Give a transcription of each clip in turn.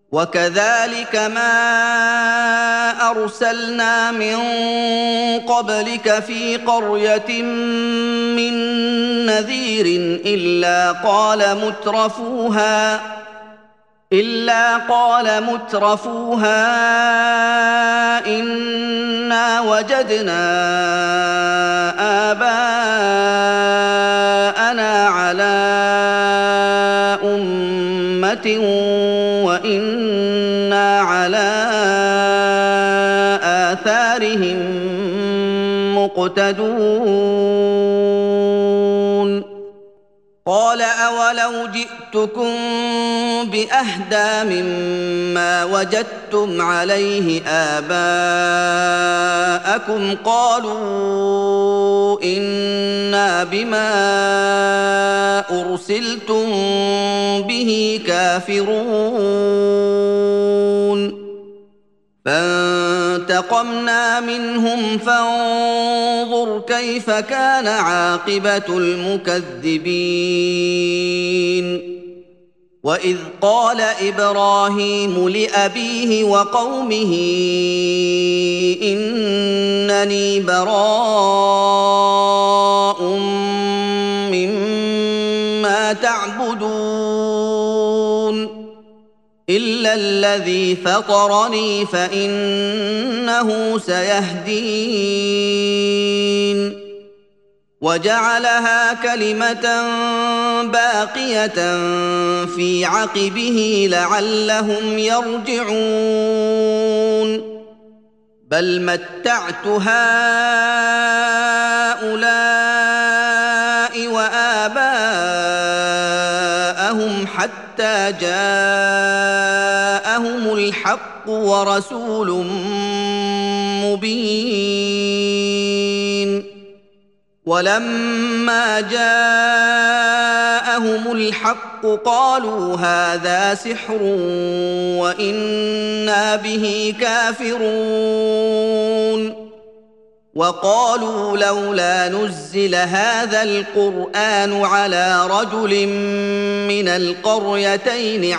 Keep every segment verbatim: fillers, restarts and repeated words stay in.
وكذلك ما أرسلنا من قبلك في قرية من نذير إلا قال مترفوها إلا قال مترفوها إنا وجدنا آباءنا على أمة وإنا على آثارهم مقتدون قال أولو جئتكم بأهدى مما وجدتم عليه آباءكم قالوا إنا بما أرسلتم به كافرون فانتقمنا منهم فانظر كيف كان عاقبة المكذبين وإذ قال إبراهيم لأبيه وقومه إنني براء مما تعبدون إلا الذي فطرني فإنه سيهدين وجعلها كلمة باقية في عقبه لعلهم يرجعون بل متعت هؤلاء وآباءهم حتى جاءهم الحق ورسول مبين ولما جاءهم الحق قالوا هذا سحر وإنا به كافرون وقالوا لولا نزل هذا القرآن على رجل من القريتين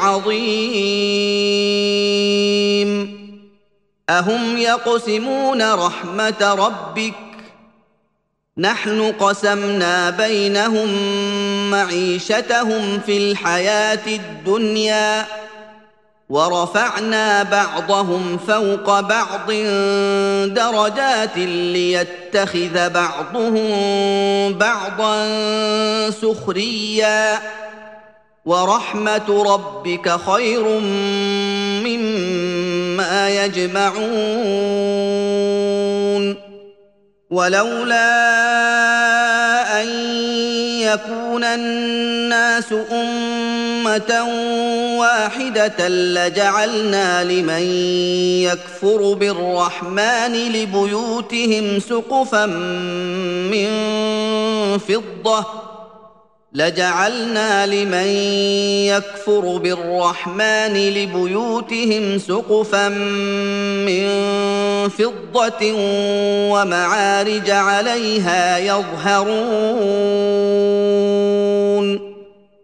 عظيم أهم يقسمون رحمة ربك نحن قسمنا بينهم معيشتهم في الحياة الدنيا ورفعنا بعضهم فوق بعض درجات ليتخذ بعضهم بعضا سخريا ورحمة ربك خير مما يجمعون ولولا أن يكون الناس أمة واحدة لجعلنا لمن يكفر بالرحمن لبيوتهم سقفا من فضة لجعلنا لمن يكفر بالرحمن لبيوتهم سقفا من فضة ومعارج عليها يظهرون